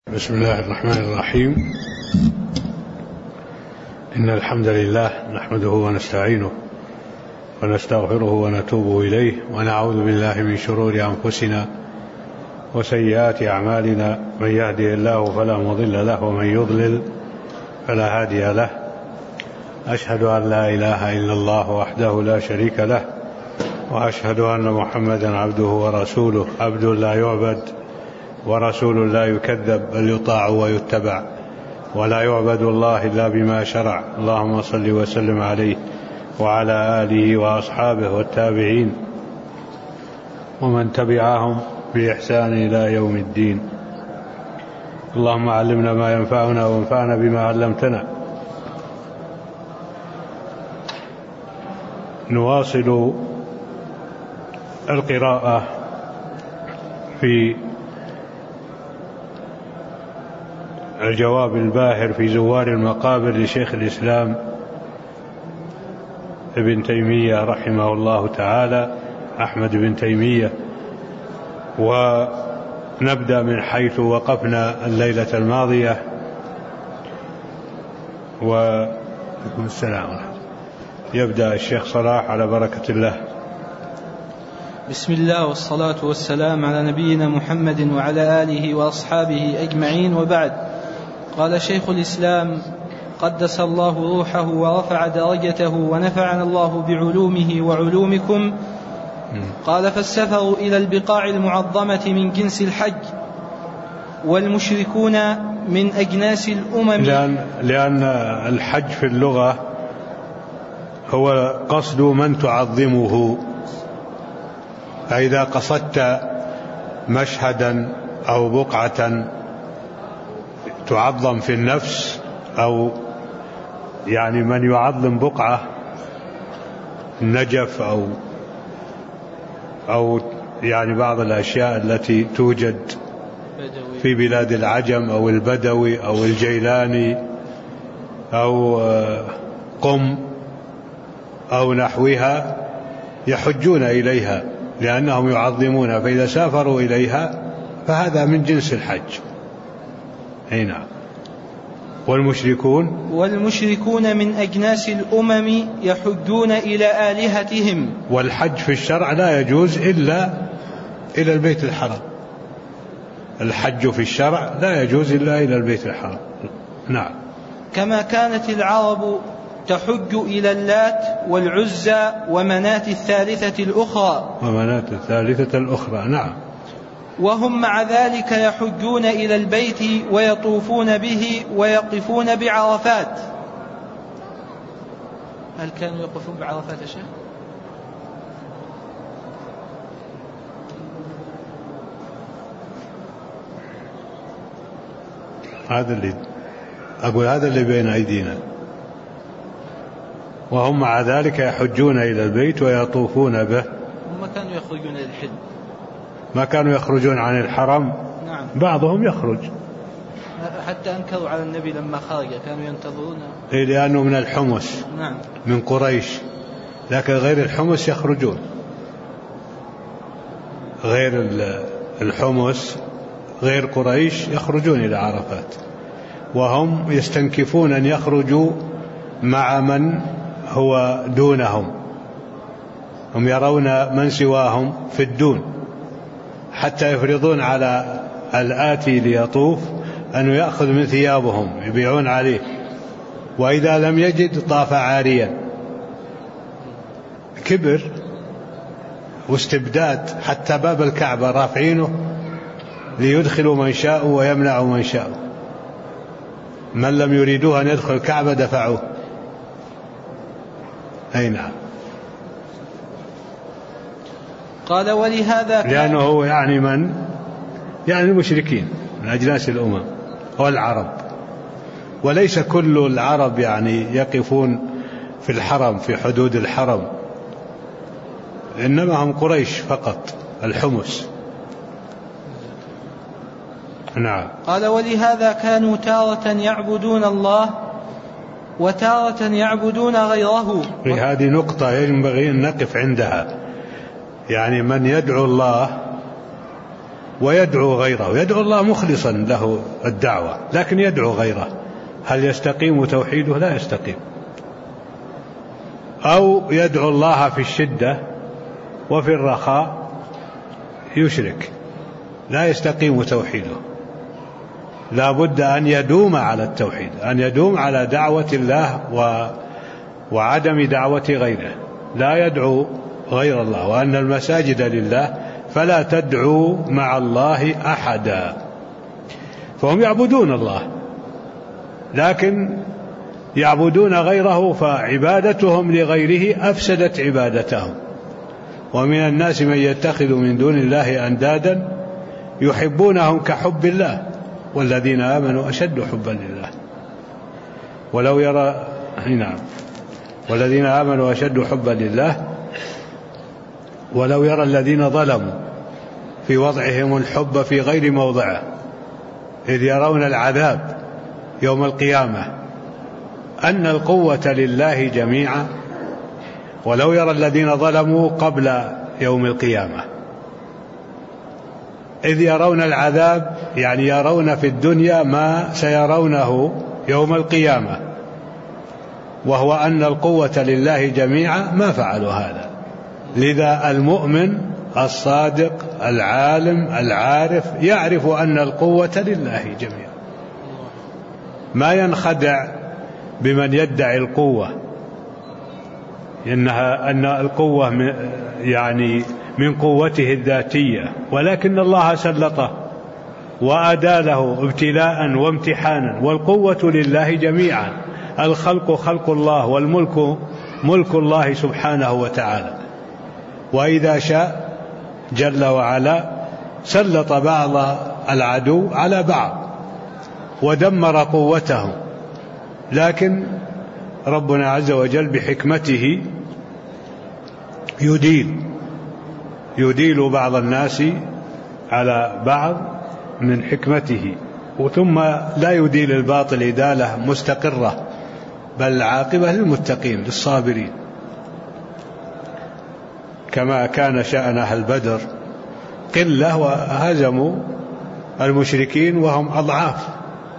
بسم الله الرحمن الرحيم. إن الحمد لله نحمده ونستعينه ونستغفره ونتوب إليه ونعوذ بالله من شرور أنفسنا وسيئات أعمالنا، من يهده الله فلا مضل له ومن يضلل فلا هادي له. أشهد أن لا إله إلا الله وحده لا شريك له، وأشهد أن محمدا عبده ورسوله، عبد لا يعبد ورسول لا يكذب، بل يطاع ويتبع، ولا يعبد الله إلا بما شرع. اللهم صل وسلم عليه وعلى آله وأصحابه والتابعين ومن تبعهم بإحسان إلى يوم الدين. اللهم علمنا ما ينفعنا وانفعنا بما علمتنا. نواصل القراءة في الجواب الباهر في زوار المقابر لشيخ الإسلام ابن تيمية رحمه الله تعالى، أحمد بن تيمية. ونبدأ من حيث وقفنا الليلة الماضية. وعليكم السلام. يبدأ الشيخ صلاح على بركة الله. بسم الله والصلاة والسلام على نبينا محمد وعلى آله وأصحابه أجمعين، وبعد. قال شيخ الإسلام قدس الله روحه ورفع درجته ونفعنا الله بعلومه وعلومكم. قال: فالسفر إلى البقاع المعظمة من جنس الحج، والمشركون من أجناس الأمم. لأن الحج في اللغة هو قصد من تعظمه، فإذا قصدت مشهدا أو بقعة تعظم في النفس، أو يعني من يعظم بقعة النجف أو يعني بعض الأشياء التي توجد في بلاد العجم أو البدوي أو الجيلاني أو قم أو نحوها، يحجون إليها لأنهم يعظمون، فإذا سافروا إليها فهذا من جنس الحج. نعم. والمشركون من أجناس الأمم يحجون إلى آلهتهم. والحج في الشرع لا يجوز إلا إلى البيت الحرام. الحج في الشرع لا يجوز إلا إلى البيت الحرام. نعم. كما كانت العرب تحج إلى اللات والعزى ومناة الثالثة الأخرى. نعم. وهم مع ذلك يحجون إلى البيت ويطوفون به ويقفون بعرفات. هل كانوا يقفون بعرفات يا شيخ؟ هذا اللي بين أيدينا. وهم مع ذلك يحجون إلى البيت ويطوفون به. هم كانوا يخرجون إلى الحج، ما كانوا يخرجون عن الحرم. نعم. بعضهم يخرج، حتى أنكروا على النبي لما خرج، كانوا ينتظرون. لأنه من الحمص. نعم. من قريش، لكن غير الحمص يخرجون. غير الحمص، غير قريش، يخرجون إلى عرفات، وهم يستنكفون أن يخرجوا مع من هو دونهم. هم يرون من سواهم في الدون، حتى يفرضون على الآتي ليطوف أنه يأخذ من ثيابهم يبيعون عليه، وإذا لم يجد طاف عاريا. كبر واستبداد، حتى باب الكعبة رافعينه ليدخلوا من شاءوا ويمنعوا من شاءوا. من لم يريدوه أن يدخل الكعبة دفعوه. أي نعم. قال: ولهذا لأنه هو يعني المشركين من أجناس الأمم والعرب، وليس كل العرب يعني يقفون في الحرم في حدود الحرم، إنما هم قريش فقط، الحمص. نعم. قال: ولهذا كانوا تارة يعبدون الله وتارة يعبدون غيره. هذه نقطة ينبغي أن نقف عندها. يعني من يدعو الله ويدعو غيره، يدعو الله مخلصا له الدعوة لكن يدعو غيره، هل يستقيم توحيده؟ لا يستقيم. أو يدعو الله في الشدة وفي الرخاء يشرك، لا يستقيم توحيده. لا بد أن يدوم على التوحيد، أن يدوم على دعوة الله وعدم دعوة غيره، لا يدعو غير الله، وأن المساجد لله فلا تدعوا مع الله أحدا. فهم يعبدون الله لكن يعبدون غيره، فعبادتهم لغيره أفسدت عبادتهم. ومن الناس من يتخذ من دون الله أندادا يحبونهم كحب الله والذين آمنوا أشد حبا لله ولو يرى والذين آمنوا أشد حبا لله ولو يرى الذين ظلموا في وضعهم الحب في غير موضعه إذ يرون العذاب يوم القيامة أن القوة لله جميعا، ولو يرى الذين ظلموا قبل يوم القيامة إذ يرون العذاب، يعني يرون في الدنيا ما سيرونه يوم القيامة، وهو أن القوة لله جميعا، ما فعلوا هذا. لذا المؤمن الصادق العالم العارف يعرف أن القوة لله جميعا، ما ينخدع بمن يدعي القوة أن القوة يعني من قوته الذاتية، ولكن الله سلطه وأدى له ابتلاء وامتحانا، والقوة لله جميعا. الخلق خلق الله والملك ملك الله سبحانه وتعالى، وإذا شاء جل وعلا سلط بعض العدو على بعض ودمر قوتهم، لكن ربنا عز وجل بحكمته يديل بعض الناس على بعض من حكمته، ثم لا يديل الباطل إدالة مستقرة، بل العاقبة للمتقين للصابرين، كما كان شأن أهل بدر قلة وهزموا المشركين وهم أضعاف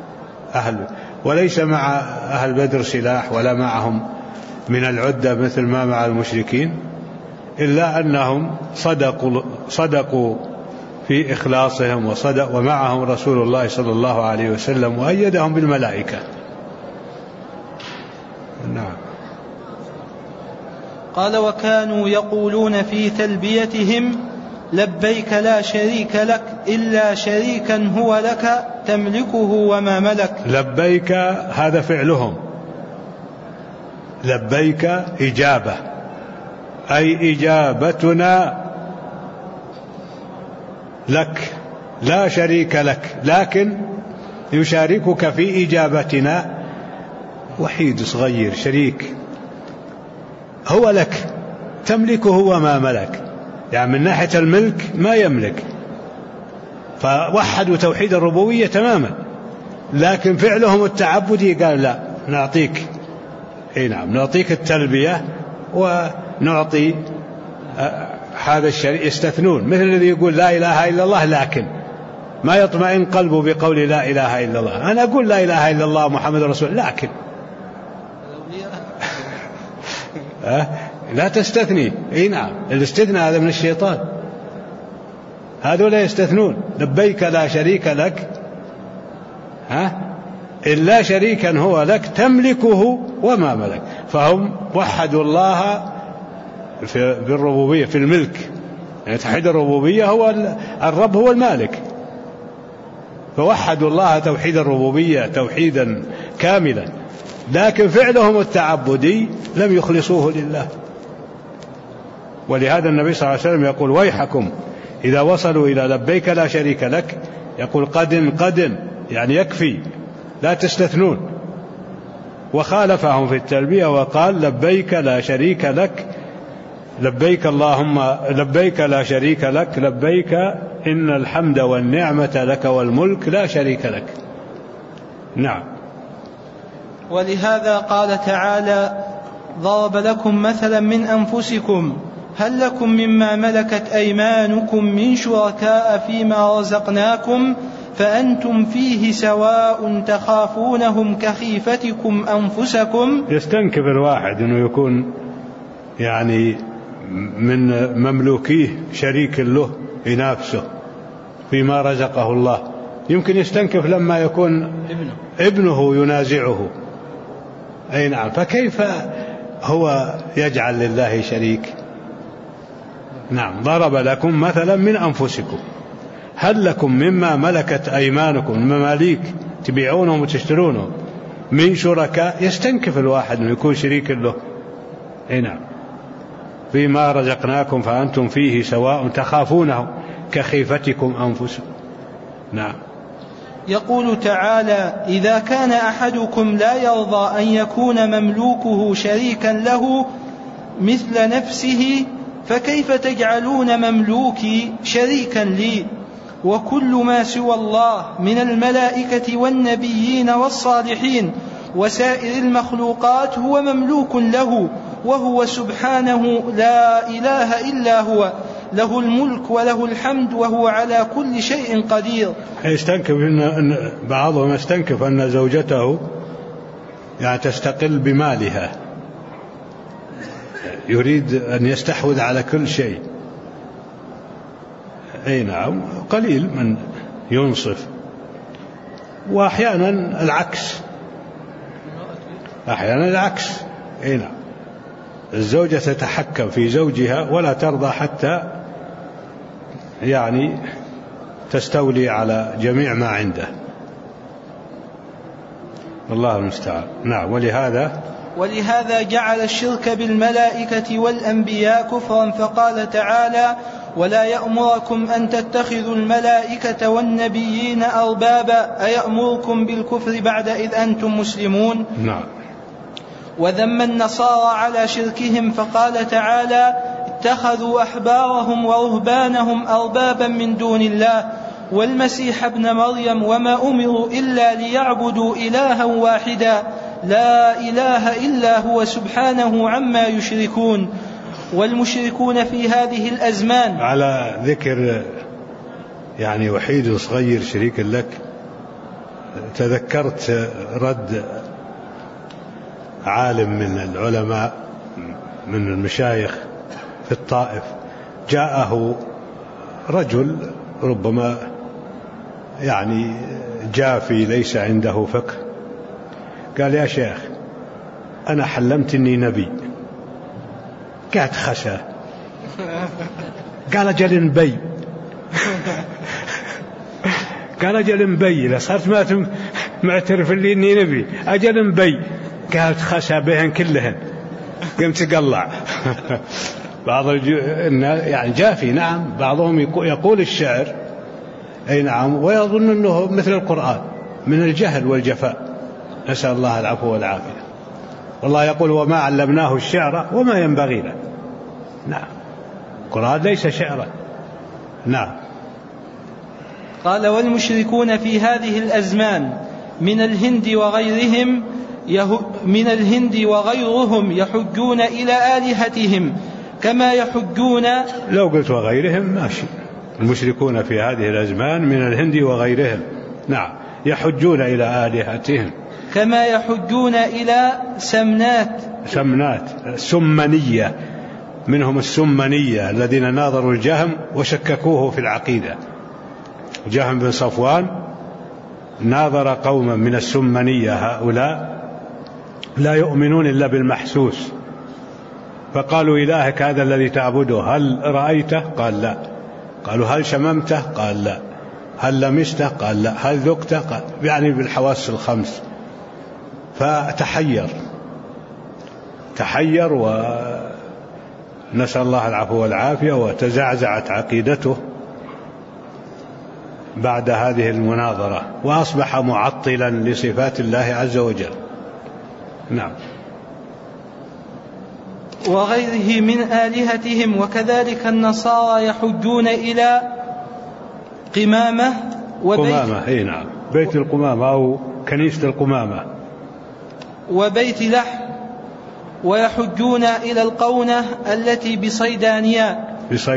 وليس مع أهل بدر سلاح ولا معهم من العدة مثل ما مع المشركين، إلا أنهم صدقوا في إخلاصهم ومعهم رسول الله صلى الله عليه وسلم وأيدهم بالملائكة. نعم. قال: وكانوا يقولون في تلبيتهم: لبيك لا شريك لك إلا شريكا هو لك تملكه وما ملك. لبيك هذا فعلهم، لبيك إجابة، أي إجابتنا لك لا شريك لك، لكن يشاركك في إجابتنا وحيد صغير شريك هو لك تملكه وما ملك، يعني من ناحية الملك ما يملك، فوحدوا توحيد الربوبية تماما، لكن فعلهم التعبدي قال لا نعطيك، نعطيك التلبية ونعطي هذا الشريك. يستثنون مثل الذي يقول لا إله إلا الله لكن ما يطمئن قلبه بقول لا إله إلا الله. أنا أقول لا إله إلا الله محمد رسول لكن لا تستثني. نعم، الاستثناء هذا من الشيطان، هذول يستثنون. لبيك لا شريك لك إلا شريكا هو لك تملكه وما ملك، فهم وحدوا الله بالربوبية في الملك، يعني توحيد الربوبية هو الرب هو المالك، فوحدوا الله توحيد الربوبية توحيدا كاملا، لكن فعلهم التعبدي لم يخلصوه لله. ولهذا النبي صلى الله عليه وسلم يقول: ويحكم إذا وصلوا إلى لبيك لا شريك لك، يقول قد يعني يكفي لا تستثنون، وخالفهم في التلبية وقال: لبيك لا شريك لك، لبيك اللهم لبيك لا شريك لك، لبيك إن الحمد والنعمة لك والملك لا شريك لك. نعم. ولهذا قال تعالى: ضرب لكم مثلا من أنفسكم هل لكم مما ملكت أيمانكم من شركاء فيما رزقناكم فأنتم فيه سواء تخافونهم كخيفتكم أنفسكم. يستنكف الواحد أنه يكون يعني من مملوكيه شريك له ينافسه فيما رزقه الله. يمكن يستنكف لما يكون ابنه ينازعه. أي نعم، فكيف هو يجعل لله شريك؟ نعم، ضرب لكم مثلا من أنفسكم هل لكم مما ملكت أيمانكم، مماليك تبيعونهم وتشترونهم، من شركاء. يستنكف الواحد أن يكون شريك له. أي نعم، فيما رزقناكم فأنتم فيه سواء تخافونهم كخيفتكم أنفسكم. نعم. يقول تعالى: إذا كان أحدكم لا يرضى أن يكون مملوكه شريكا له مثل نفسه فكيف تجعلون مملوكي شريكا لي؟ وكل ما سوى الله من الملائكة والنبيين والصالحين وسائر المخلوقات هو مملوك له، وهو سبحانه لا إله إلا هو، له الملك وله الحمد وهو على كل شيء قدير. يستنكف أن بعضهم يستنكف أن زوجته يعني تستقل بمالها، يريد أن يستحوذ على كل شيء. أي نعم، قليل من ينصف. وأحيانا العكس، أحيانا العكس. أي نعم، الزوجة تتحكم في زوجها ولا ترضى حتى يعني تستولي على جميع ما عنده. الله المستعان. نعم. ولهذا جعل الشرك بالملائكة والأنبياء كفرا، فقال تعالى: ولا يأمركم أن تتخذوا الملائكة والنبيين أربابا أيأمركم بالكفر بعد إذ أنتم مسلمون. نعم. وذم النصارى على شركهم فقال تعالى: اتخذوا أحبارهم ورهبانهم أربابا من دون الله والمسيح ابن مريم وما أمروا إلا ليعبدوا إلها واحدا لا إله إلا هو سبحانه عما يشركون. والمشركون في هذه الأزمان، على ذكر يعني وحيد صغير شريك لك، تذكرت رد عالم من العلماء من المشايخ في الطائف، جاءه رجل ربما يعني جافي ليس عنده فقه، قال: يا شيخ أنا حلمت إني نبي. قالت: خشى. قال: أجل نبي. قال: أجل نبي، إذا صرت ما معترف لي إني نبي، أجل نبي. قالت: خشى بهن كلهن. قمت تقلع. بعض يعني جافي. نعم، بعضهم يقول الشعر. أي نعم، ويظن أنه مثل القرآن من الجهل والجفاء، نسأل الله العفو والعافية. والله يقول: وما علمناه الشعر وما ينبغي له. نعم، القرآن ليس شعرا. نعم. قال: والمشركون في هذه الأزمان من الهند وغيرهم يحجون إلى آلهتهم كما يحجون. لو قلت وغيرهم ماشي. المشركون في هذه الأزمان من الهند وغيرهم، نعم، يحجون إلى آلهتهم كما يحجون إلى سمنات سمنية. منهم السمنية الذين ناظروا الجهم وشككوه في العقيدة. جهم بن صفوان ناظر قوما من السمنية، هؤلاء لا يؤمنون إلا بالمحسوس، فقالوا: إلهك هذا الذي تعبده هل رأيته؟ قال: لا. قالوا: هل شممته؟ قال: لا. هل لمسته؟ قال: لا. هل ذقته؟ قال: يعني بالحواس الخمس. فتحير ونسأل الله العفو والعافية، وتزعزعت عقيدته بعد هذه المناظرة، وأصبح معطلا لصفات الله عز وجل. نعم. وغيره من آلهتهم. وكذلك النصارى يحجون إلى قمامة أي نعم، بيت القمامة أو كنيسة القمامة وبيت لحم ويحجون إلى القونة التي بصيدانيا.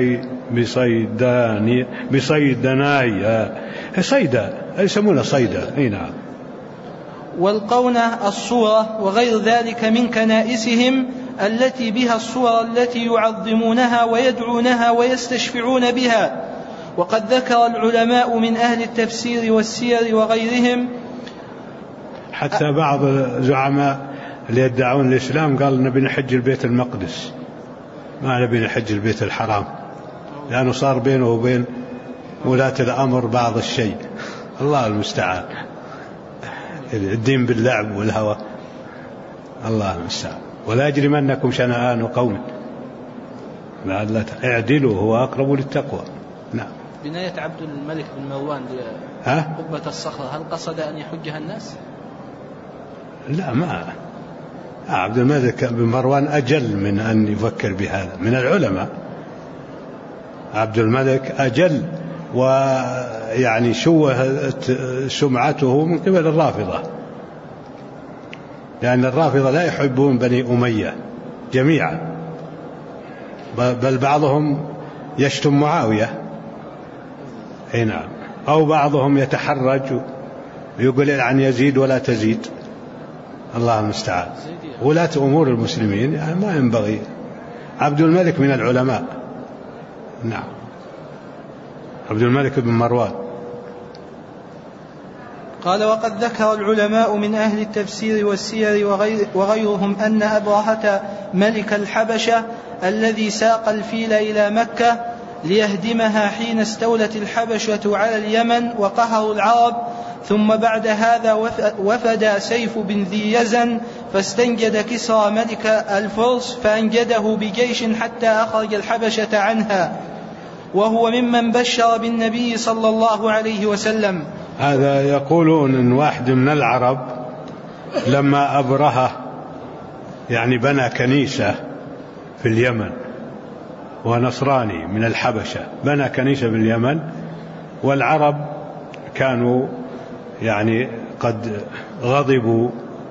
بصيدنايا صيدا يسمونها صيدا. نعم. والقونة الصورة وغير ذلك من كنائسهم التي بها الصور التي يعظمونها ويدعونها ويستشفعون بها. وقد ذكر العلماء من أهل التفسير والسير وغيرهم، حتى بعض الزعماء اللي يدعون الإسلام قال نبي نحج البيت المقدس، ما نبي نحج البيت الحرام، لأنه صار بينه وبين ولاة الأمر بعض الشيء. الله المستعان. الدين باللعب والهوى. الله المستعان. ولا يجرمنكم شنآن قوم لئلا اعدلوا هو أقرب للتقوى. نعم. بناية عبد الملك بن مروان لقبة الصخرة هل قصد أن يحجها الناس؟ لا، ما عبد الملك بن مروان أجل من أن يفكر بهذا، من العلماء. عبد الملك أجل، ويعني شوهت سمعته من قبل الرافضة، لأن الرافضة لا يحبون بني أمية جميعا، بل بعضهم يشتم معاوية. نعم. أو بعضهم يتحرج ويقول عن يزيد ولا تزيد. الله المستعان. ولاة أمور المسلمين يعني ما ينبغي. عبد الملك من العلماء. نعم. عبد الملك بن مروان. قال وقد ذكر العلماء من أهل التفسير والسير وغيرهم أن أبرهة ملك الحبشة الذي ساق الفيل إلى مكة ليهدمها حين استولت الحبشة على اليمن وقهروا العرب، ثم بعد هذا وفد سيف بن ذي يزن فاستنجد كسرى ملك الفرس فأنجده بجيش حتى أخرج الحبشة عنها، وهو ممن بشر بالنبي صلى الله عليه وسلم. هذا يقولون أن واحد من العرب لما أبرهة يعني بنى كنيسة في اليمن، ونصراني من الحبشة بنى كنيسة في اليمن، والعرب كانوا يعني قد غضبوا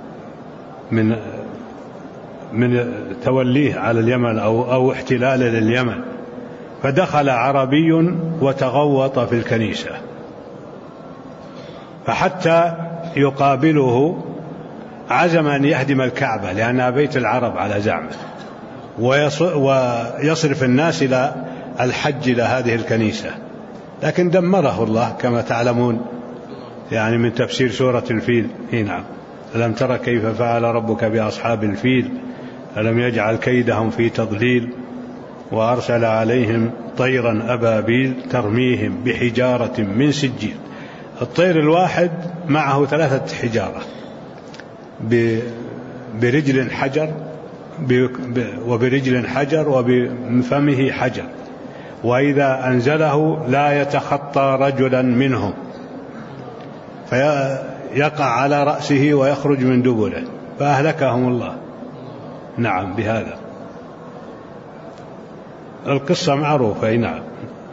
من توليه على اليمن أو احتلاله لليمن، فدخل عربي وتغوط في الكنيسة، فحتى يقابله عزم أن يهدم الكعبة لأنها بيت العرب على زعمه، ويصرف الناس إلى الحج إلى هذه الكنيسة، لكن دمره الله كما تعلمون يعني من تفسير سورة الفيل. نعم. ألم تر كيف فعل ربك بأصحاب الفيل ألم يجعل كيدهم في تضليل وأرسل عليهم طيرا أبابيل ترميهم بحجارة من سجيل. الطير الواحد معه 3 حجارة، برجل حجر وبرجل حجر وبفمه حجر، وإذا أنزله لا يتخطى رجلا منهم فيقع على رأسه ويخرج من دبره، فأهلكهم الله. نعم. بهذا القصة معروفة. نعم.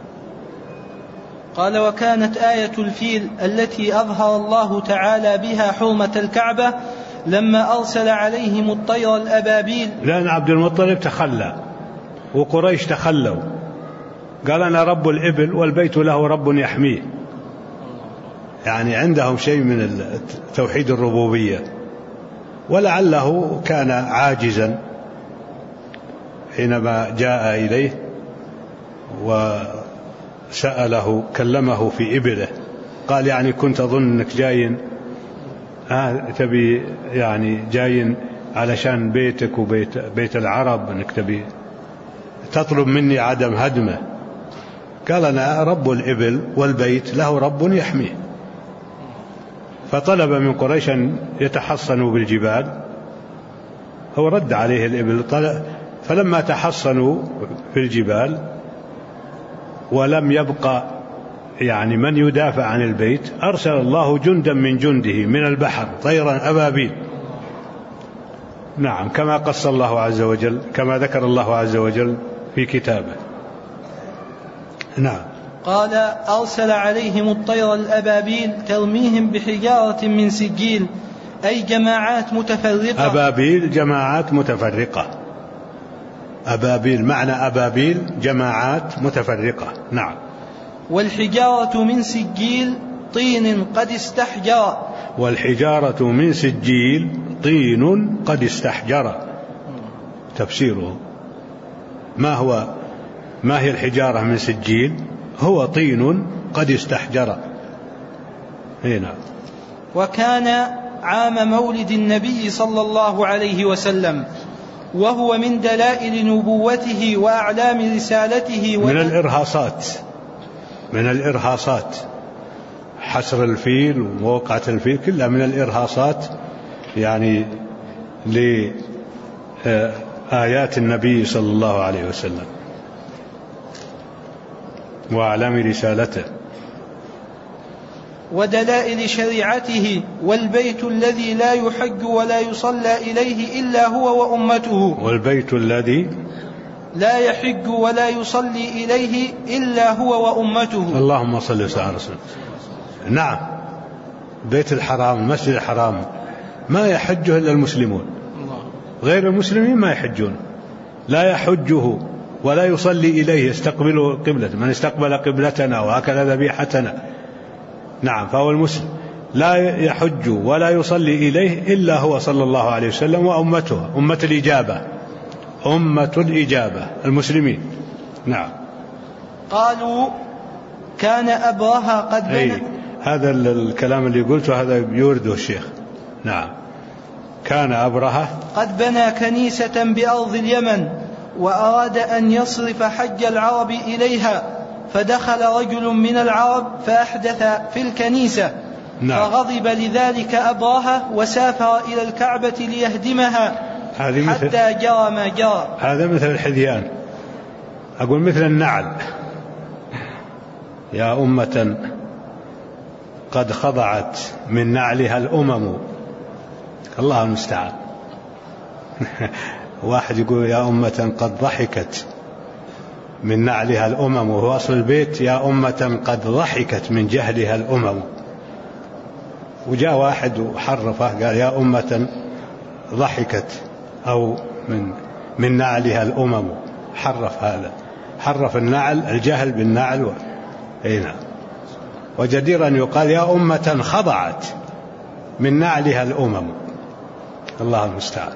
قال وكانت آية الفيل التي أظهر الله تعالى بها حرمة الكعبة لما أرسل عليهم الطير الأبابيل، لأن عبد المطلب تخلى وقريش تخلوا، قال أنا رب الإبل والبيت له رب يحميه، يعني عندهم شيء من توحيد الربوبية، ولعله كان عاجزا حينما جاء إليه وسأله كلمه في إبله، قال يعني كنت أظن أنك جاين تبي يعني جاين علشان بيتك وبيت العرب، أنك تبي تطلب مني عدم هدمه. قال أنا رب الإبل والبيت له رب يحميه، فطلب من قريش أن يتحصنوا بالجبال، هو رد عليه الإبل، فلما تحصنوا في الجبال ولم يبقى يعني من يدافع عن البيت، أرسل الله جندا من جنده من البحر طيرا أبابيل. نعم. كما قص الله عز وجل، كما ذكر الله عز وجل في كتابه. نعم. قال أرسل عليهم الطير الأبابيل ترميهم بحجارة من سجيل، أي جماعات متفرقة. أبابيل جماعات متفرقة. أبابيل معنى أبابيل جماعات متفرقة. نعم. والحجارة من سجيل طين قد استحجر. والحجارة من سجيل طين قد استحجر. تفسيره ما هي الحجارة من سجيل؟ هو طين قد استحجر. هنا. وكان عام مولد النبي صلى الله عليه وسلم، وهو من دلائل نبوته وأعلام رسالته. من الإرهاصات حسر الفيل وموقعة الفيل كلها من الإرهاصات، يعني لآيات النبي صلى الله عليه وسلم وأعلام رسالته ودلائل شريعته. والبيت الذي لا يحج ولا يصلى إليه إلا هو وأمته. والبيت الذي لا يحج ولا يصلي إليه إلا هو وأمته. اللهم صل وسلم على رسول. نعم. بيت الحرام المسجد الحرام ما يحجه إلا المسلمون، غير المسلمين ما يحجون. لا يحجه ولا يصلي إليه يستقبل قبلة من استقبل قبلتنا وأكل ذبيحتنا. نعم. فهو المسلم لا يحج ولا يصلي إليه إلا هو صلى الله عليه وسلم وأمته، أمة الإجابة المسلمين. نعم. قالوا كان أبرهة قد بنى. هذا الكلام اللي قلته هذا يورده الشيخ. نعم. كان أبرهة قد بنى كنيسة بأرض اليمن وأراد أن يصرف حج العرب إليها، فدخل رجل من العرب فأحدث في الكنيسة. نعم. فغضب لذلك أبرهة وسافر إلى الكعبة ليهدمها حتى جرى ما جرى. هذا مثل الحذيان، أقول مثل النعل. يا أمة قد خضعت من نعلها الأمم. الله المستعان. واحد يقول يا أمة قد ضحكت من نعلها الأمم، وهو أصل البيت يا أمة قد ضحكت من جهلها الأمم. وجاء واحد وحرفه قال يا أمة ضحكت أو من نعلها الأمم. حرف هذا، حرف النعل الجهل بالنعل. هنا. وجدير أن يقال يا أمة خضعت من نعلها الأمم. الله المستعان.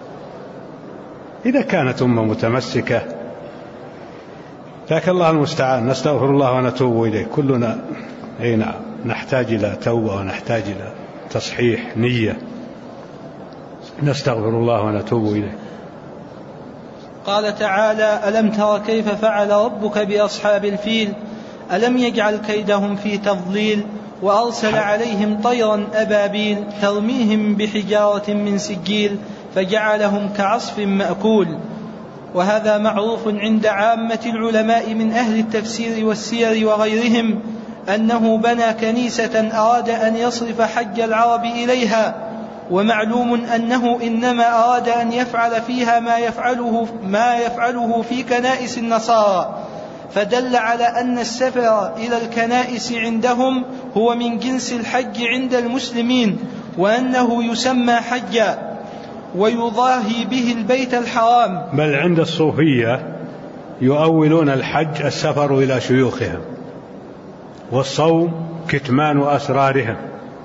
إذا كانت أمة متمسكة لكن الله المستعان. نستغفر الله ونتوب إليه كلنا. نعم. نحتاج إلى توبة ونحتاج إلى تصحيح نية. نستغفر الله ونتوب إليه. قال تعالى ألم تر كيف فعل ربك بأصحاب الفيل ألم يجعل كيدهم في تضليل وأرسل عليهم طيرا أبابيل ترميهم بحجارة من سجيل فجعلهم كعصف مأكول. وهذا معروف عند عامة العلماء من أهل التفسير والسير وغيرهم أنه بنى كنيسة أراد أن يصرف حج العرب إليها، ومعلوم أنه إنما أراد أن يفعل فيها ما يفعله في كنائس النصارى، فدل على أن السفر إلى الكنائس عندهم هو من جنس الحج عند المسلمين، وأنه يسمى حجا ويضاهي به البيت الحرام. بل عند الصوفية يؤولون الحج السفر إلى شيوخهم، والصوم كتمان أسرارهم،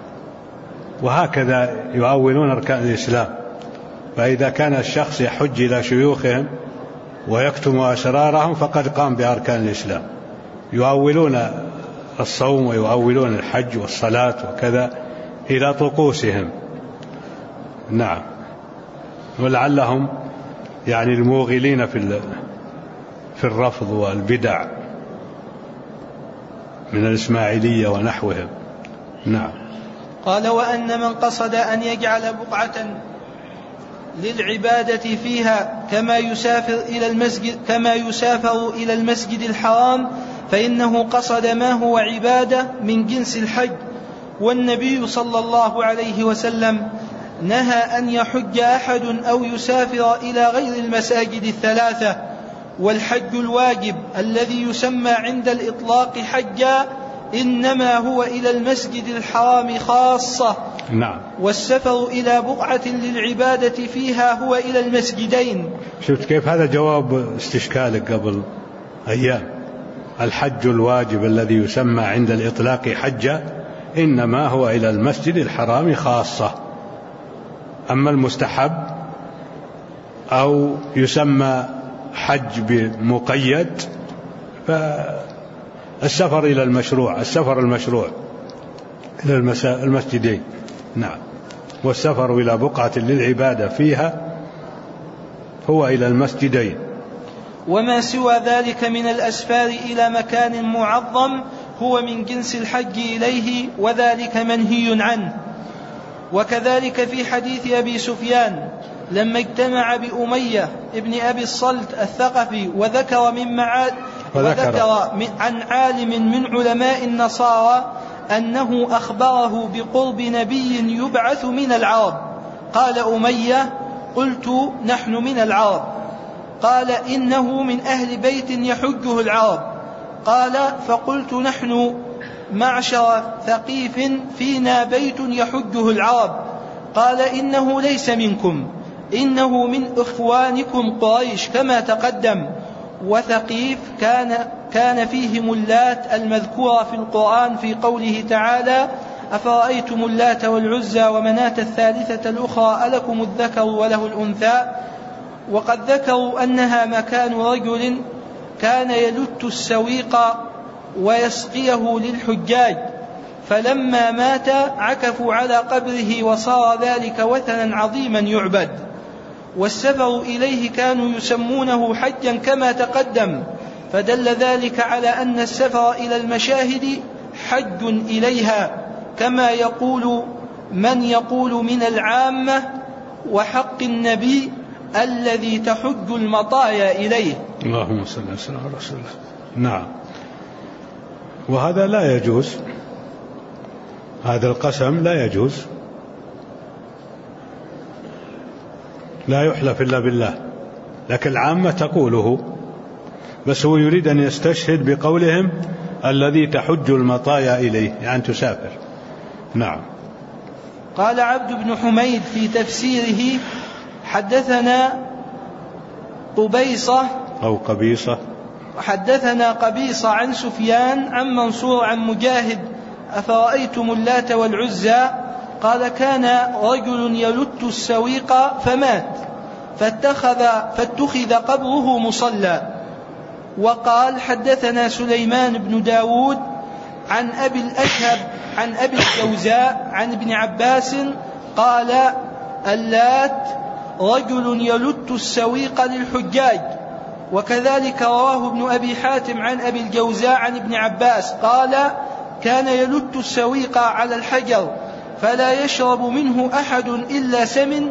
وهكذا يؤولون أركان الإسلام. فإذا كان الشخص يحج إلى شيوخهم ويكتم أسرارهم فقد قام بأركان الإسلام. يؤولون الصوم ويؤولون الحج والصلاة وكذا إلى طقوسهم. نعم. ولعلهم يعني الموغلين في الرفض والبدع من الإسماعيلية ونحوهم. نعم. قال وأن من قصد أن يجعل بقعة للعبادة فيها كما يسافر إلى المسجد الحرام فإنه قصد ما هو عبادة من جنس الحج. والنبي صلى الله عليه وسلم نهى أن يحج أحد أو يسافر إلى غير المساجد الثلاثة. والحج الواجب الذي يسمى عند الإطلاق حجا إنما هو إلى المسجد الحرام خاصة. نعم. والسفر إلى بقعة للعبادة فيها هو إلى المسجدين. شفت كيف هذا جواب استشكالك قبل أيام. الحج الواجب الذي يسمى عند الإطلاق حجة إنما هو إلى المسجد الحرام خاصة. أما المستحب أو يسمى حج بمقيد فالسفر إلى المشروع، السفر المشروع إلى المسجدين. نعم. والسفر إلى بقعة للعبادة فيها هو إلى المسجدين. وما سوى ذلك من الأسفار إلى مكان معظم هو من جنس الحج إليه، وذلك منهي عنه. وكذلك في حديث أبي سفيان لما اجتمع بأمية ابن أبي الصلت الثقفي وذكر عن عالم من علماء النصارى أنه أخبره بقرب نبي يبعث من العرب. قال أمية: قلت: نحن من العرب. قال: إنه من أهل بيت يحجه العرب. قال: فقلت: نحن معشر ثقيف فينا بيت يحجه العرب. قال: إنه ليس منكم، إنه من إخوانكم قريش كما تقدم. وثقيف كان فيهم اللات المذكورة في القرآن في قوله تعالى: أفرأيتم اللات والعزى ومناة الثالثة الأخرى ألكم الذكر وله الأنثى. وقد ذكروا أنها مكان رجل كان يلت السويق ويسقيه للحجاج، فلما مات عكفوا على قبره وصار ذلك وثنا عظيما يعبد. والسفر إليه كانوا يسمونه حجا كما تقدم، فدل ذلك على أن السفر إلى المشاهد حج إليها، كما يقول من يقول من العامة وحق النبي الذي تحج المطايا إليه. اللهم صل وسلم على رسول الله. نعم. وهذا لا يجوز، هذا القسم لا يجوز، لا يحلف إلا بالله، لكن العامة تقوله، بس هو يريد أن يستشهد بقولهم الذي تحج المطايا إليه، يعني تسافر. نعم. قال عبد بن حميد في تفسيره: حدثنا قبيصة أو قبيصة، حدثنا قبيصة عن سفيان عن منصور عن مجاهد: أفرأيتم اللات والعزى. قال: كان رجل يلت السويق فمات فاتخذ قبره مصلى. وقال: حدثنا سليمان بن داود عن أبي الأشهب عن أبي الجوزاء عن ابن عباس قال: اللات رجل يلت السويق للحجاج. وكذلك رواه ابن أبي حاتم عن أبي الجوزاء عن ابن عباس قال: كان يلت السويق على الحجر فلا يشرب منه أحد إلا سمن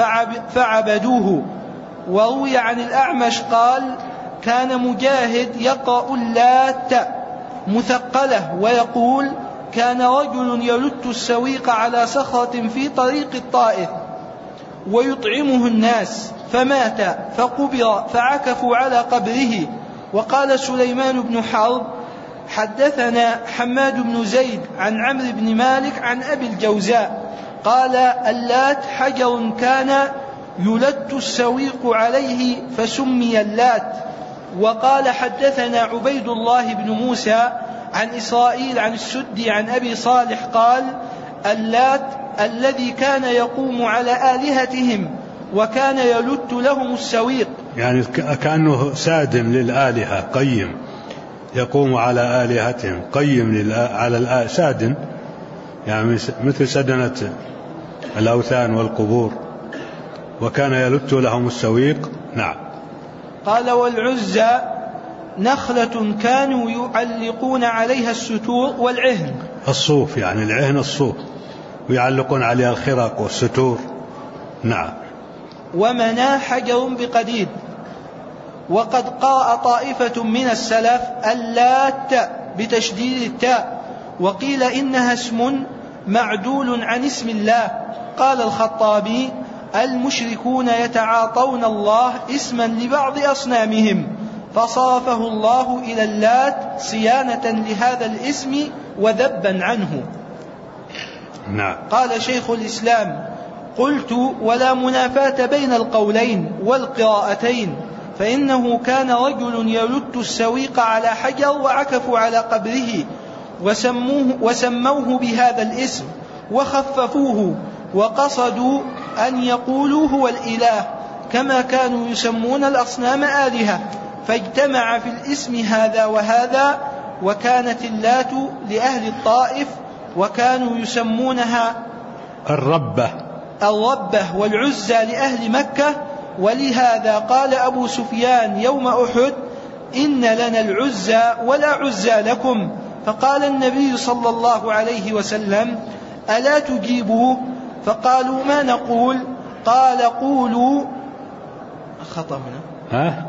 فعبدوه. وروي عن الأعمش قال: كان مجاهد يقرأ اللات مثقلة ويقول: كان رجل يلت السويق على صخرة في طريق الطائف ويطعمه الناس فمات فقبر فعكفوا على قبره. وقال سليمان بن حرب: حدثنا حماد بن زيد عن عمرو بن مالك عن أبي الجوزاء قال: اللات حجر كان يلت السويق عليه فسمي اللات. وقال: حدثنا عبيد الله بن موسى عن إسرائيل عن السدي عن أبي صالح قال: اللات الذي كان يقوم على آلهتهم وكان يلت لهم السويق. يعني كأنه سادم للآلهة، قيم يقوم على آلهتهم، قيم على سادن، يعني مثل سدنة الأوثان والقبور، وكان يلت لهم السويق. نعم. قال: والعزى نخلة كانوا يعلقون عليها الستور والعهن، الصوف، يعني العهن الصوف، ويعلقون عليها الخرق والستور. نعم. ومناه حجر بقديد. وقد قرأ طائفة من السلف اللات بتشديد التاء، وقيل إنها اسم معدول عن اسم الله. قال الخطابي: المشركون يتعاطون الله اسما لبعض أصنامهم، فصرفه الله إلى اللات صيانة لهذا الاسم وذبا عنه. نعم. قال شيخ الإسلام: قلت: ولا منافاة بين القولين والقراءتين، فإنه كان رجل يلت السويق على حجر وعكفوا على قبره وسموه بهذا الاسم وخففوه، وقصدوا أن يقولوا هو الإله، كما كانوا يسمون الأصنام آلهة، فاجتمع في الاسم هذا وهذا. وكانت اللات لأهل الطائف وكانوا يسمونها الربة، والعزى لأهل مكة. ولهذا قال أبو سفيان يوم أحد: إن لنا العزى ولا عزى لكم. فقال النبي صلى الله عليه وسلم: ألا تجيبوا؟ فقالوا: ما نقول؟ قال: قولوا. خطأ هنا.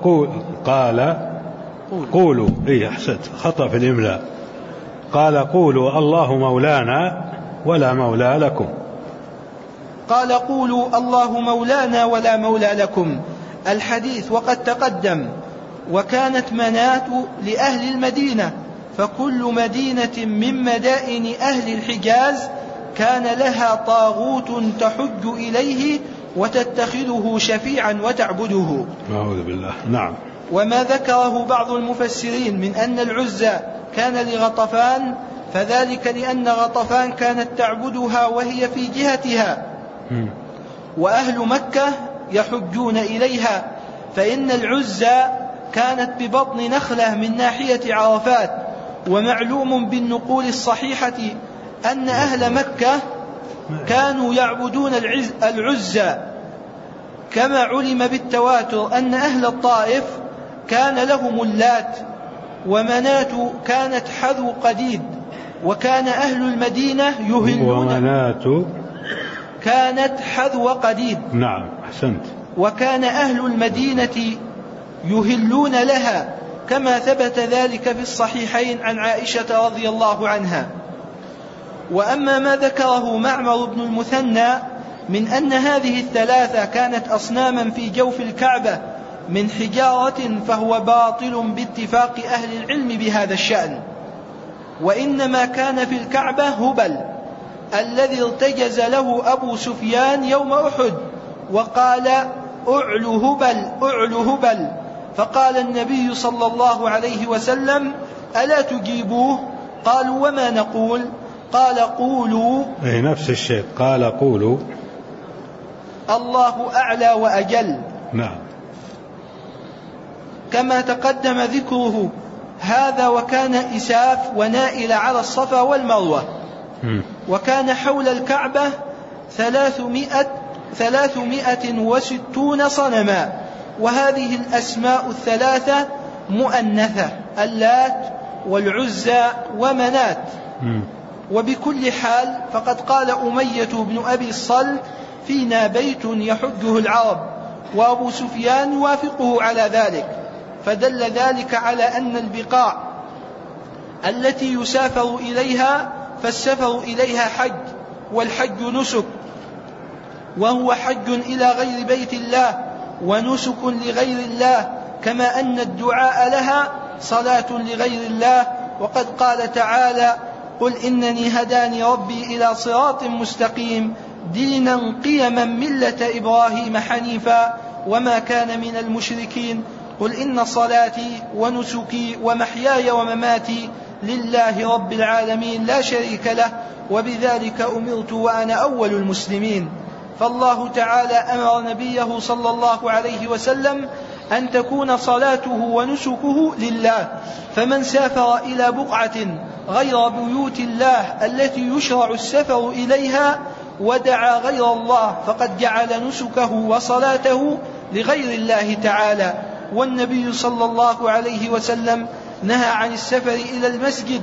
قولوا. إيه أحسنت، خطأ في الإملاء. قال: قولوا الله مولانا ولا مولى لكم. قال: قولوا الله مولانا ولا مولى لكم. الحديث وقد تقدم. وكانت منات لأهل المدينة، فكل مدينة من مدائن أهل الحجاز كان لها طاغوت تحج إليه وتتخذه شفيعا وتعبده. أعوذ بالله. نعم. وما ذكره بعض المفسرين من أن العزى كان لغطفان، فذلك لأن غطفان كانت تعبدها وهي في جهتها، وأهل مكة يحجون إليها، فإن العزى كانت ببطن نخلة من ناحية عرفات. ومعلوم بالنقول الصحيحة أن أهل مكة كانوا يعبدون العزى، كما علم بالتواتر أن أهل الطائف كان لهم اللات، ومنات كانت حذو قديد. وكان أهل المدينة يهلون. ومنات كانت حذو قديد. نعم أحسنت. وكان أهل المدينة يهلون لها، كما ثبت ذلك في الصحيحين عن عائشة رضي الله عنها. وأما ما ذكره معمر بن المثنى من أن هذه الثلاثة كانت أصناما في جوف الكعبة من حجارة، فهو باطل باتفاق أهل العلم بهذا الشأن. وإنما كان في الكعبة هبل الذي ارتجز له أبو سفيان يوم أحد وقال: أعلو هبل، أعلو هبل. فقال النبي صلى الله عليه وسلم: ألا تجيبوه؟ قالوا: وما نقول؟ قال: قولوا. نفس الشيء، قال: قولوا الله أعلى وأجل. نعم. كما تقدم ذكره هذا. وكان إساف ونائل على الصفا والمروة. وكان حول الكعبة 360 صنما. وهذه الأسماء الثلاثة مؤنثة: اللات والعزى ومنات. وبكل حال فقد قال أمية بن أبي الصلت: فينا بيت يحجه العرب، وأبو سفيان يوافقه على ذلك. فدل ذلك على أن البقاع التي يسافر إليها فالسفر إليها حج، والحج نسك، وهو حج إلى غير بيت الله ونسك لغير الله، كما أن الدعاء لها صلاة لغير الله. وقد قال تعالى: قل إنني هداني ربي إلى صراط مستقيم دينا قيما ملة إبراهيم حنيفا وما كان من المشركين. قل إن صلاتي ونسكي ومحياي ومماتي لله رب العالمين لا شريك له وبذلك أمرت وأنا أول المسلمين. فالله تعالى أمر نبيه صلى الله عليه وسلم أن تكون صلاته ونسكه لله. فمن سافر إلى بقعة غير بيوت الله التي يشرع السفر إليها ودعا غير الله فقد جعل نسكه وصلاته لغير الله تعالى. والنبي صلى الله عليه وسلم نهى عن السفر إلى المسجد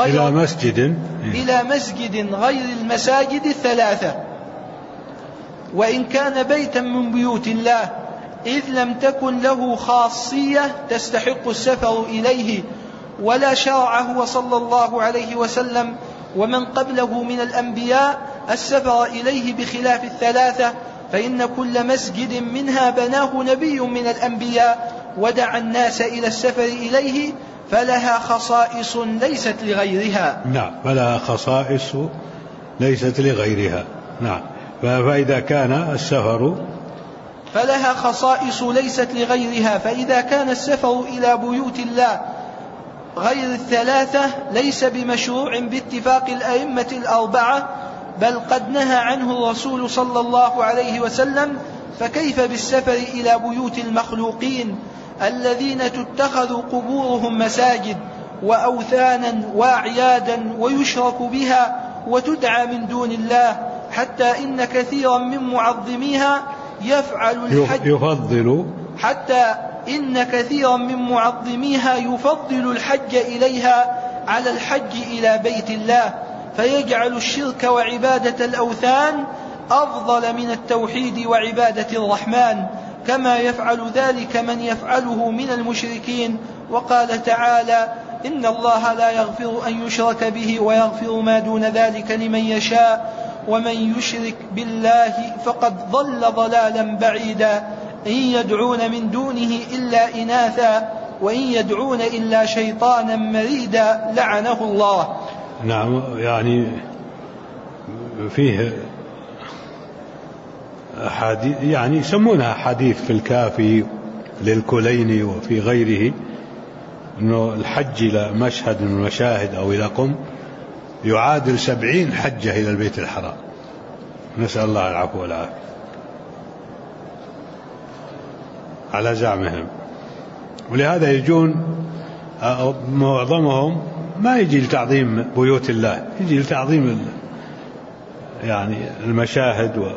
إلى مسجد غير المساجد الثلاثة، وإن كان بيتا من بيوت الله، إذ لم تكن له خاصية تستحق السفر إليه، ولا شرعه صلى الله عليه وسلم ومن قبله من الأنبياء السفر إليه بخلاف الثلاثة، فإن كل مسجد منها بناه نبي من الأنبياء ودعا الناس إلى السفر إليه فلها خصائص ليست لغيرها. نعم، فلها خصائص ليست لغيرها. نعم، فإذا كان السفر فلها خصائص ليست لغيرها، فإذا كان السفر إلى بيوت الله غير الثلاثة ليس بمشروع باتفاق الأئمة الأربعة، بل قد نهى عنه الرسول صلى الله عليه وسلم، فكيف بالسفر إلى بيوت المخلوقين الذين تتخذ قبورهم مساجد وأوثانا وأعيادا ويشرك بها وتدعى من دون الله، حتى إن كثيرا من معظميها يفضل الحج إليها على الحج إلى بيت الله، فيجعل الشرك وعبادة الأوثان أفضل من التوحيد وعبادة الرحمن، كما يفعل ذلك من يفعله من المشركين. وقال تعالى: إن الله لا يغفر أن يشرك به ويغفر ما دون ذلك لمن يشاء، ومن يشرك بالله فقد ضل ضلالا بعيدا، إن يدعون من دونه إلا إناثا وإن يدعون إلا شيطانا مريدا لعنه الله. نعم، يعني فيه حديث، يعني يسمونها حديث في الكافي للكليني وفي غيره، أنه الحج إلى مشهد من المشاهد أو إلى قم يعادل 70 حجة إلى البيت الحرام، نسأل الله العفو والعافية على زعمهم. ولهذا يجون معظمهم ما يجي لتعظيم بيوت الله، يجي لتعظيم يعني المشاهد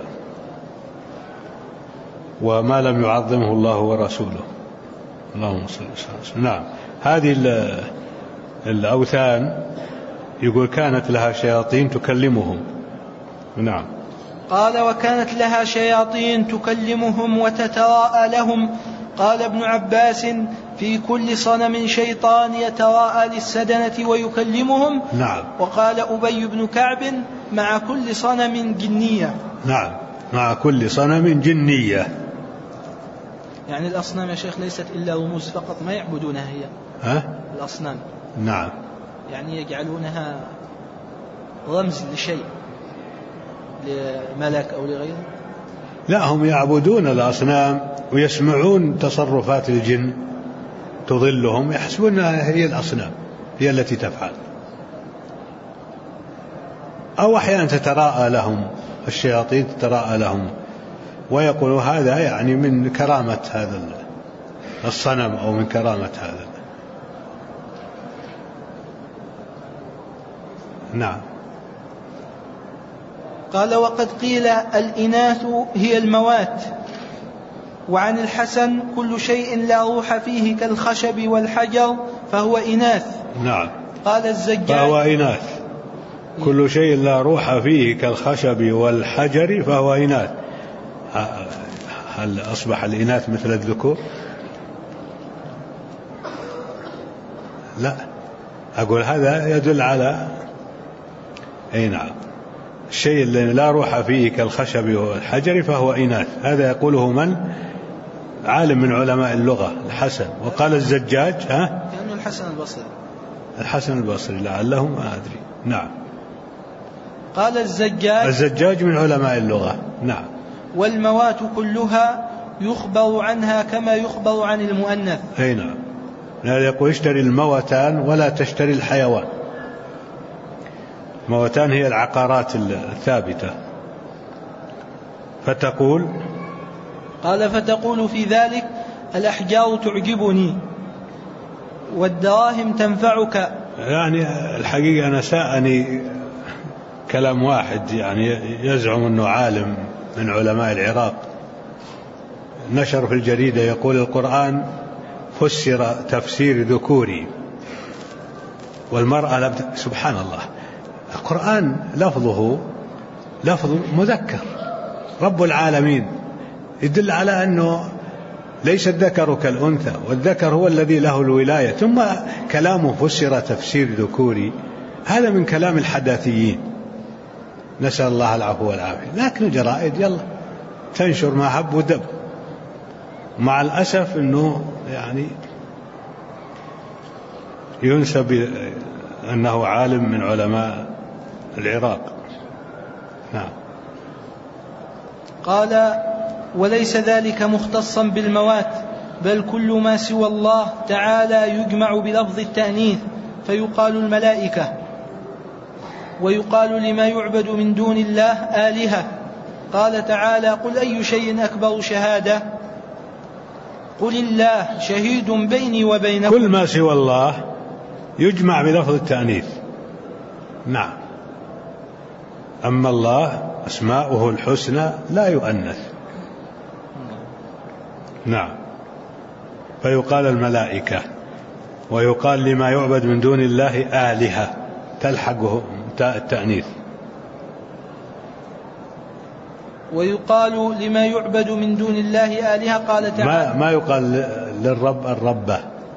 وما لم يعظمه الله ورسوله. اللهم صل وسلم. نعم، هذه الأوثان يقول كانت لها شياطين تكلمهم. نعم. قال: وكانت لها شياطين تكلمهم وتتراءى لهم. قال ابن عباس: في كل صنم شيطان يتراءى للسدنة ويكلمهم. نعم. وقال أبي بن كعب: مع كل صنم جنية. نعم، مع كل صنم جنية. يعني الأصنام يا شيخ ليست إلا رموز فقط، ما يعبدونها هي. الأصنام. نعم. يعني يجعلونها رمز لشيء، لملك أو لغيره. لا، هم يعبدون الأصنام ويسمعون تصرفات الجن تضلهم، يحسبون أنها هي الأصنام هي التي تفعل، أو أحيانا تتراءى لهم الشياطين، تتراءى لهم ويقولوا هذا يعني من كرامة هذا الصنم أو من كرامة هذا. نعم. قال: وقد قيل الإناث هي الموات. وعن الحسن: كل شيء لا روح فيه كالخشب والحجر فهو إناث. نعم. قال الزجاج: فهو إناث، كل شيء لا روح فيه كالخشب والحجر فهو إناث. هل أصبح الإناث مثل الذكور؟ لا، أقول هذا يدل على نعم، الشيء الذي لا روح فيه كالخشب والحجر فهو إناث. هذا يقوله من؟ عالم من علماء اللغة، الحسن. وقال الزجاج كأنه الحسن البصري لعله، ما أدري. نعم. قال الزجاج من علماء اللغة. نعم. والموات كلها يخبر عنها كما يخبر عن المؤنث. نعم، يقول اشتري الموتان ولا تشتري الحيوان. الموتان هي العقارات الثابتة. فتقول في ذلك: الأحجار تعجبني والدراهم تنفعك. يعني الحقيقة أنا ساءني كلام واحد يعني يزعم أنه عالم من علماء العراق، نشر في الجريدة يقول: القرآن فسر تفسير ذكوري والمرأة سبحان الله، القرآن لفظه لفظ مذكر، رب العالمين، يدل على أنه ليس الذكر كالأنثى، والذكر هو الذي له الولاية. ثم كلامه فسر تفسير ذكوري، هذا من كلام الحداثيين، نسأل الله العفو والعافية. لكن الجرائد يلا تنشر ما حب ودب، مع الأسف أنه يعني ينسب أنه عالم من علماء العراق. نعم. قال: وليس ذلك مختصا بالموات، بل كل ما سوى الله تعالى يجمع بلفظ التأنيث فيقال الملائكة، ويقال لما يعبد من دون الله آلهة. قال تعالى: قل أي شيء أكبر شهادة؟ قل الله شهيد بيني وبينكم. كل ما سوى الله يجمع بلفظ التأنيث. نعم. أما الله أسماؤه الحسنى لا يؤنث. نعم. فيقال الملائكة، ويقال لما يعبد من دون الله آلهة تلحقه التأنيث. ويقال لما يعبد من دون الله آلهة. قال تعالى: ما يقال للرب الربة.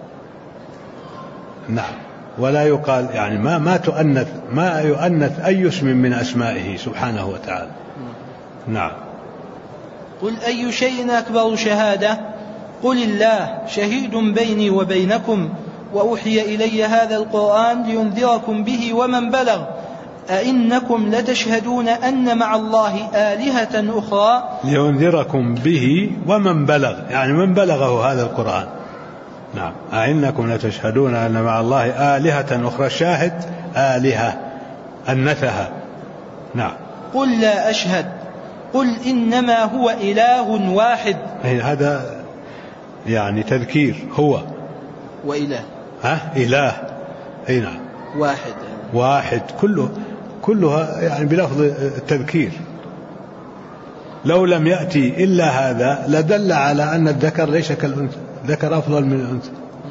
نعم. ولا يقال يعني ما يؤنث أي اسم من أسمائه سبحانه وتعالى. نعم. قل أي شيء أكبر شهادة؟ قل الله شهيد بيني وبينكم، وأوحي إلي هذا القرآن لينذركم به ومن بلغ، أئنكم لتشهدون أن مع الله آلهة أخرى. لينذركم به ومن بلغ، يعني من بلغه هذا القرآن. نعم. أئنكم لتشهدون أن مع الله آلهة أخرى. الشاهد آلهة أنثها. نعم. قل لا أشهد، قل إنما هو إله واحد. هذا يعني تذكير. هو وإله. إله. نعم. واحد كلها يعني بلفظ التذكير. لو لم يأتي إلا هذا لدل على أن الذكر ليس كالأنثى، الذكر أفضل من الأنثى.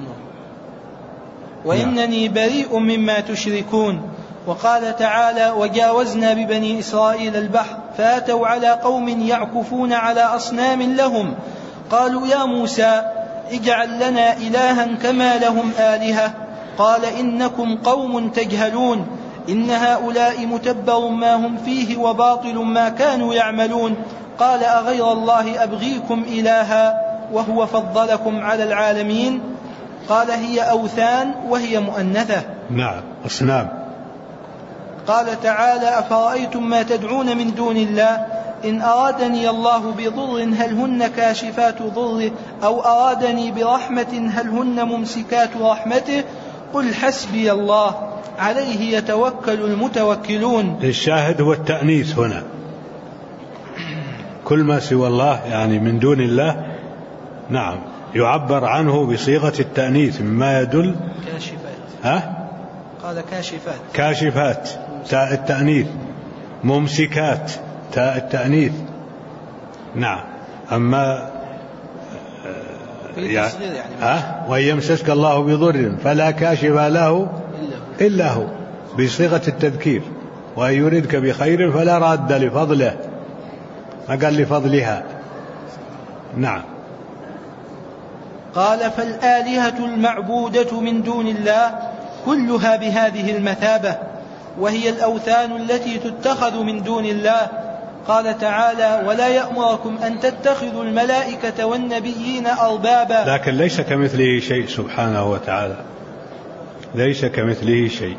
وإنني بريء مما تشركون. وقال تعالى: وجاوزنا ببني إسرائيل البحر فأتوا على قوم يعكفون على أصنام لهم، قالوا يا موسى اجعل لنا إلها كما لهم آلهة، قال إنكم قوم تجهلون، إن هؤلاء متبر ما هم فيه وباطل ما كانوا يعملون. قال أغير الله أبغيكم إلها وهو فضلكم على العالمين؟ قال هي أوثان وهي مؤنثة. نعم. أصنام. قال تعالى: أفرأيتم ما تدعون من دون الله إن أرادني الله بضر هل هن كاشفات ضره أو أرادني برحمة هل هن ممسكات رحمته؟ قل حسبي الله عليه يتوكل المتوكلون. الشاهد هو التأنيث هنا. كل ما سوى الله يعني من دون الله. نعم. يعبر عنه بصيغة التأنيث مما يدل. كاشفات. قال كاشفات. كاشفات تاء التأنيث. ممسكات تاء التأنيث. نعم. أما وإن يمسسك الله بضر فلا كاشف له إلا هو بصيغة التذكير. وإن يردك بخير فلا راد لفضله، ما قال لفضلها. نعم. قال: فالآلهة المعبودة من دون الله كلها بهذه المثابة، وهي الأوثان التي تتخذ من دون الله. قال تعالى: ولا يأمركم أن تتخذوا الملائكة والنبيين أربابا. لكن ليس كمثله شيء سبحانه وتعالى، ليس كمثله شيء.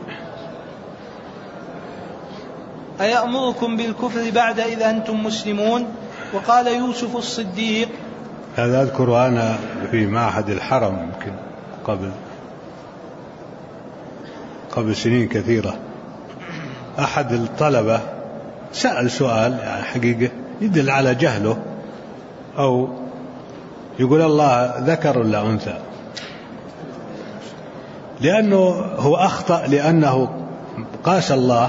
أيأمركم بالكفر بعد إذ أنتم مسلمون؟ وقال يوسف الصديق: هذا أذكر أنا في معهد الحرم يمكن قبل سنين كثيرة، أحد الطلبة سأل سؤال يعني حقيقة يدل على جهله، أو يقول الله ذكر ولا أنثى، لأنه هو أخطأ لأنه قاس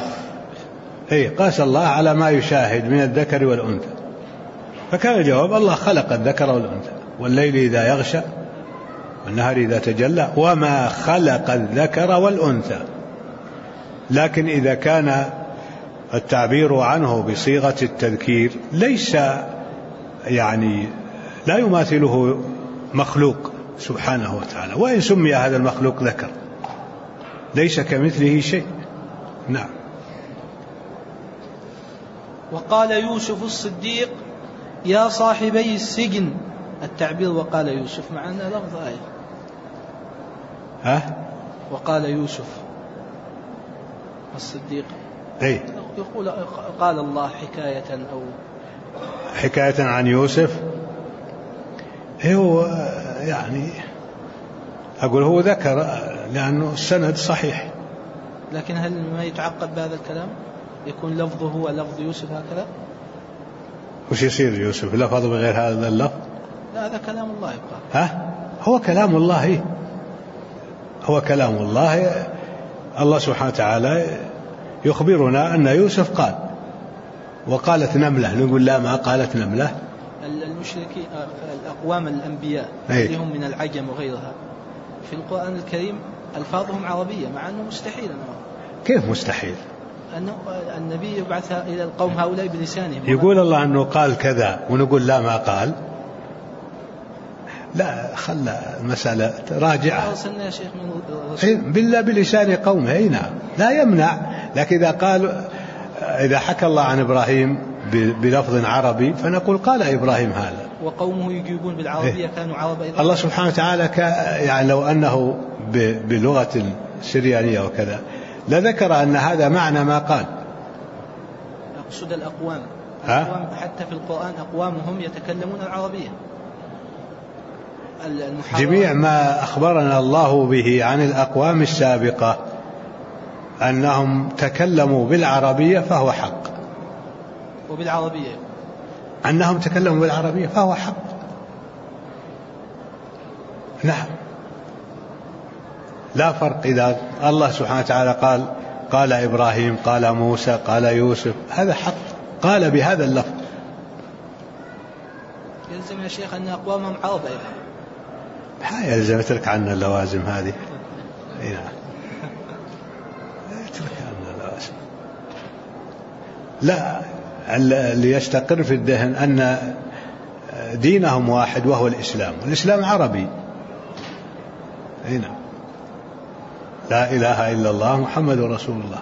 الله على ما يشاهد من الذكر والأنثى. فكان الجواب: الله خلق الذكر والأنثى، والليل إذا يغشى والنهار إذا تجلى وما خلق الذكر والأنثى. لكن إذا كان التعبير عنه بصيغة التذكير ليس يعني لا يماثله مخلوق سبحانه وتعالى، وإن سمي هذا المخلوق ذكر ليس كمثله شيء. نعم. وقال يوسف الصديق: يا صاحبي السجن التعبير وقال يوسف مع أنه لفظ آية. وقال يوسف الصديق يقول قال الله حكاية عن يوسف. هو يعني أقول هو ذكر لأنه السند صحيح. لكن هل ما يتعقد بهذا الكلام يكون لفظه هو لفظ يوسف هكذا؟ وش يصير يوسف لفظ بغير هذا اللفظ؟ لا هذا كلام الله يبقى. هو كلام الله. هو كلام الله. الله سبحانه وتعالى يخبرنا أن يوسف قال وقالت نملة. نقول لا ما قالت نملة. المشركين الأقوام الأنبياء اللي هم من العجم وغيرها في القرآن الكريم ألفاظهم عربية مع أنه مستحيل. كيف مستحيل؟ أنه النبي يبعث إلى القوم هؤلاء بلسانهم. يقول الله أنه قال كذا ونقول لا ما قال. لا خلى المسألة راجعة. أرسلنا يا شيخ من الرسول بالله بلسان قومه. نعم لا يمنع. لكن إذا حكى الله عن إبراهيم بلفظ عربي فنقول قال إبراهيم هذا وقومه يجيبون بالعربية كانوا عرب أيضا. الله سبحانه وتعالى يعني لو أنه بلغة سريانية وكذا لذكر أن هذا معنى ما قال. أقصد الأقوام حتى في القرآن أقوامهم يتكلمون العربية. جميع ما أخبرنا الله به عن الأقوام السابقة أنهم تكلموا بالعربية فهو حق. وبالعربية أنهم تكلموا بالعربية فهو حق. نعم لا فرق. إذا الله سبحانه وتعالى قال إبراهيم قال موسى قال يوسف هذا حق. قال بهذا اللفظ. يلزم يا شيخ أن أقوامهم عرب أيضا. يلزم يترك عنا اللوازم هذه. يترك عنا اللوازم. لا اللي يستقر في الذهن أن دينهم واحد وهو الإسلام. والإسلام عربي. لا إله إلا الله محمد رسول الله.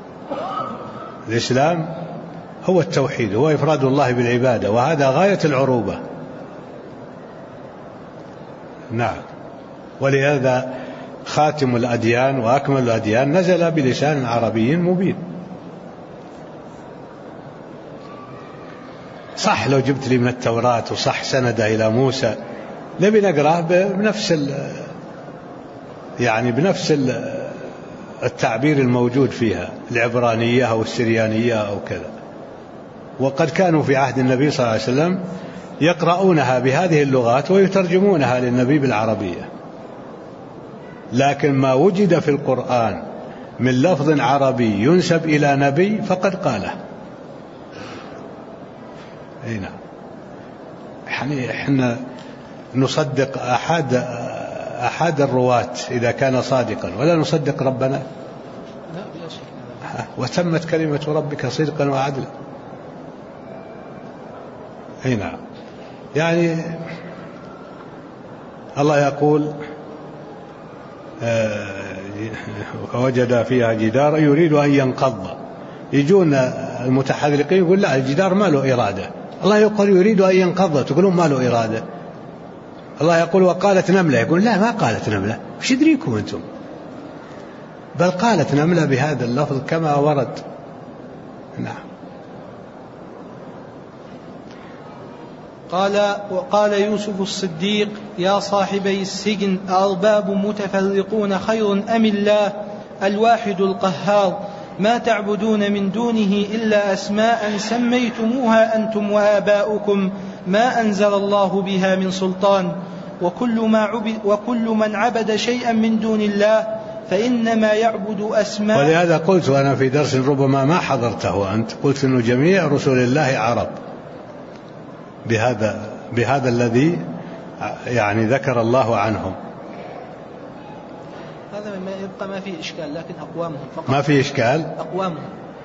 الإسلام هو التوحيد هو إفراد الله بالعبادة وهذا غاية العروبة. نعم ولهذا خاتم الأديان وأكمل الأديان نزل بلسان عربي مبين. صح لو جبت لي من التوراة وصح سند إلى موسى نبي نقرأه بنفس التعبير الموجود فيها العبرانية أو السريانية أو كذا. وقد كانوا في عهد النبي صلى الله عليه وسلم يقرؤونها بهذه اللغات ويترجمونها للنبي بالعربية. لكن ما وجد في القرآن من لفظ عربي ينسب إلى نبي فقد قاله. نعم احنا نصدق أحد الرواة إذا كان صادقا ولا نصدق ربنا. وتمت كلمة ربك صدقا وعدلا. نعم يعني الله يقول ووجد فيها جدار يريد أن ينقض. يجون المتحذلقين يقول لا الجدار ما له إرادة. الله يقول يريد أن ينقض تقولون ما له إرادة. الله يقول وقالت نملة يقول لا ما قالت نملة. وش يدريكم أنتم؟ بل قالت نملة بهذا اللفظ كما ورد. نعم وقال يوسف الصديق يا صاحبي السجن أأرباب متفرقون خير أم الله الواحد القهار ما تعبدون من دونه إلا أسماء سميتموها أنتم وآباؤكم ما أنزل الله بها من سلطان وكل من عبد شيئا من دون الله فإنما يعبد أسماء. ولهذا قلت وأنا في درس ربما ما حضرته أنت قلت إنه جميع رسل الله عرب بهذا الذي يعني ذكر الله عنهم. هذا ما يبقى ما فيه إشكال لكن أقوامهم فقط. ما فيه إشكال أقوامهم.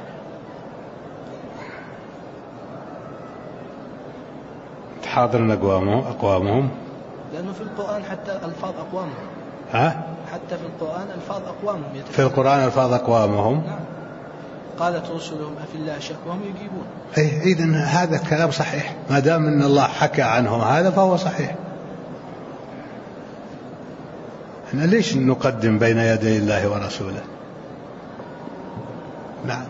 حاضرنا أقوامهم لأنه في القرآن حتى ألفاظ أقوامهم. حتى في القرآن ألفاظ أقوامهم في القرآن ألفاظ أقوامهم. نعم. قالت رسلهم أفي الله شك وهم يجيبون. إذن هذا الكلام صحيح، ما دام أن الله حكى عنهم هذا فهو صحيح. إحنا ليش نقدم بين يدي الله ورسوله؟ نعم.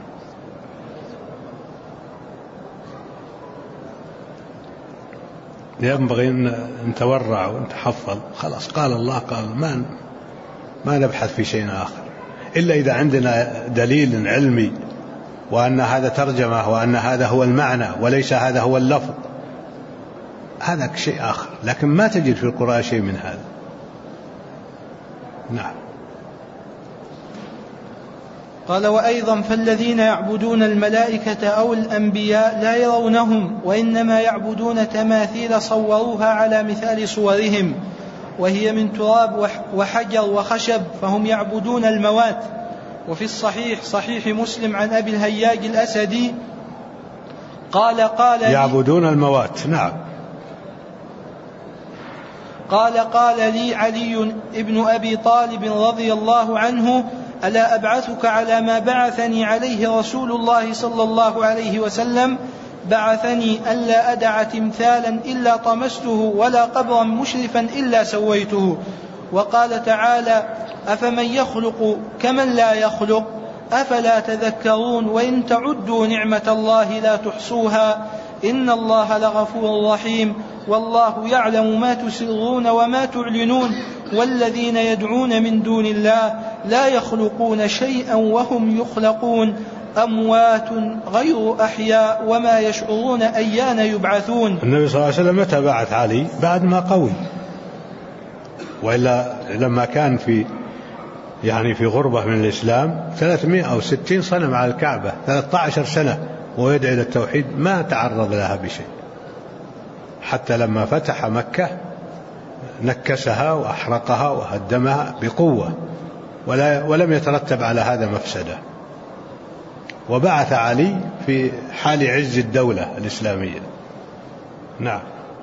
ينبغي أن نتورع ونتحفظ. خلاص قال الله قال، ما نبحث في شيء آخر إلا إذا عندنا دليل علمي وأن هذا ترجمة وأن هذا هو المعنى وليس هذا هو اللفظ، هذا شيء آخر، لكن ما تجد في القرآن شيء من هذا. نعم. قال وأيضا فالذين يعبدون الملائكة أو الأنبياء لا يرونهم، وإنما يعبدون تماثيل صوروها على مثال صورهم، وهي من تراب وحجر وخشب، فهم يعبدون الموات. وفي الصحيح صحيح مسلم عن أبي الهياج الأسدي قال يعبدون الموات. نعم. قال لي علي ابن أبي طالب رضي الله عنه ألا أبعثك على ما بعثني عليه رسول الله صلى الله عليه وسلم؟ بعثني ألا أدع تمثالا إلا طمسته ولا قبرا مشرفا إلا سويته. وقال تعالى أفمن يخلق كمن لا يخلق أفلا تذكرون وإن تعدوا نعمة الله لا تحصوها إن الله لغفور رحيم والله يعلم ما تسرون وما تعلنون والذين يدعون من دون الله لا يخلقون شيئا وهم يخلقون أموات غير أحياء وما يشعرون أيان يبعثون. النبي صلى الله عليه وسلم متى بعث علي؟ بعد ما قوي، وإلا لما كان في غربة من الإسلام 360 صنم على الكعبة 13 سنة ويدعي للتوحيد ما تعرض لها بشيء، حتى لما فتح مكة نكسها وأحرقها وهدمها بقوة ولم يترتب على هذا مفسدة. وبعث علي في حال عز الدولة الإسلامية. نعم.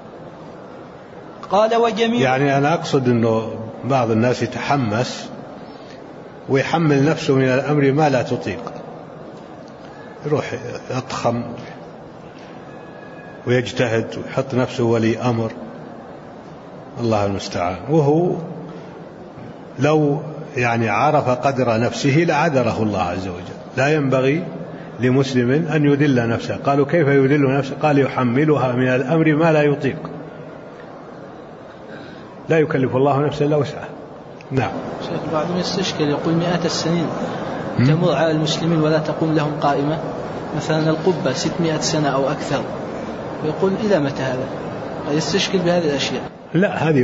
قال وجميع يعني أنا أقصد أنه بعض الناس يتحمس ويحمل نفسه من الأمر ما لا تطيق، يروح يضخم ويجتهد ويحط نفسه ولي أمر، الله المستعان. وهو لو عرف قدر نفسه لعذره الله عز وجل. لا ينبغي لمسلم أن يذل نفسه. قالوا كيف يذل نفسه؟ قال يحملها من الأمر ما لا يطيق، لا يكلف الله نفسا إلا وسعها. نعم. شيخ بعضهم يستشكل يقول مئات السنين تمر على المسلمين ولا تقوم لهم قائمة، مثلا القبة 600 سنة أو أكثر، ويقول إلى متى هذا؟ يستشكل بهذه الأشياء. لا، هذه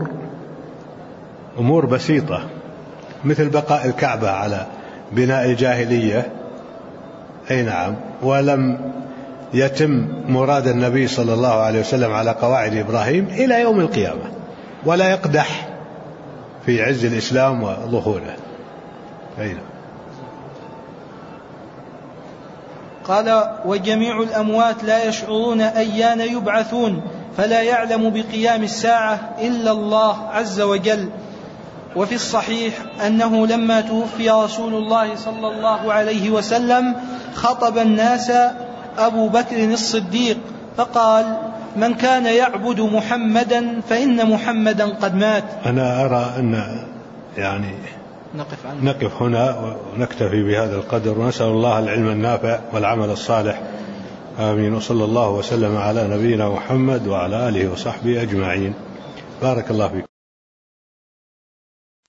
أمور بسيطة، مثل بقاء الكعبة على بناء الجاهلية. أي نعم. ولم يتم مراد النبي صلى الله عليه وسلم على قواعد إبراهيم إلى يوم القيامة، ولا يقدح في عز الإسلام وظهوره. أي نعم. قال وجميع الأموات لا يشعرون أيان يبعثون، فلا يعلم بقيام الساعة إلا الله عز وجل. وفي الصحيح أنه لما توفي رسول الله صلى الله عليه وسلم خطب الناس أبو بكر الصديق فقال من كان يعبد محمدا فإن محمدا قد مات. أنا أرى أن نقف هنا ونكتفي بهذا القدر، ونسأل الله العلم النافع والعمل الصالح. آمين. وصلى الله وسلم على نبينا محمد وعلى آله وصحبه أجمعين. بارك الله فيكم.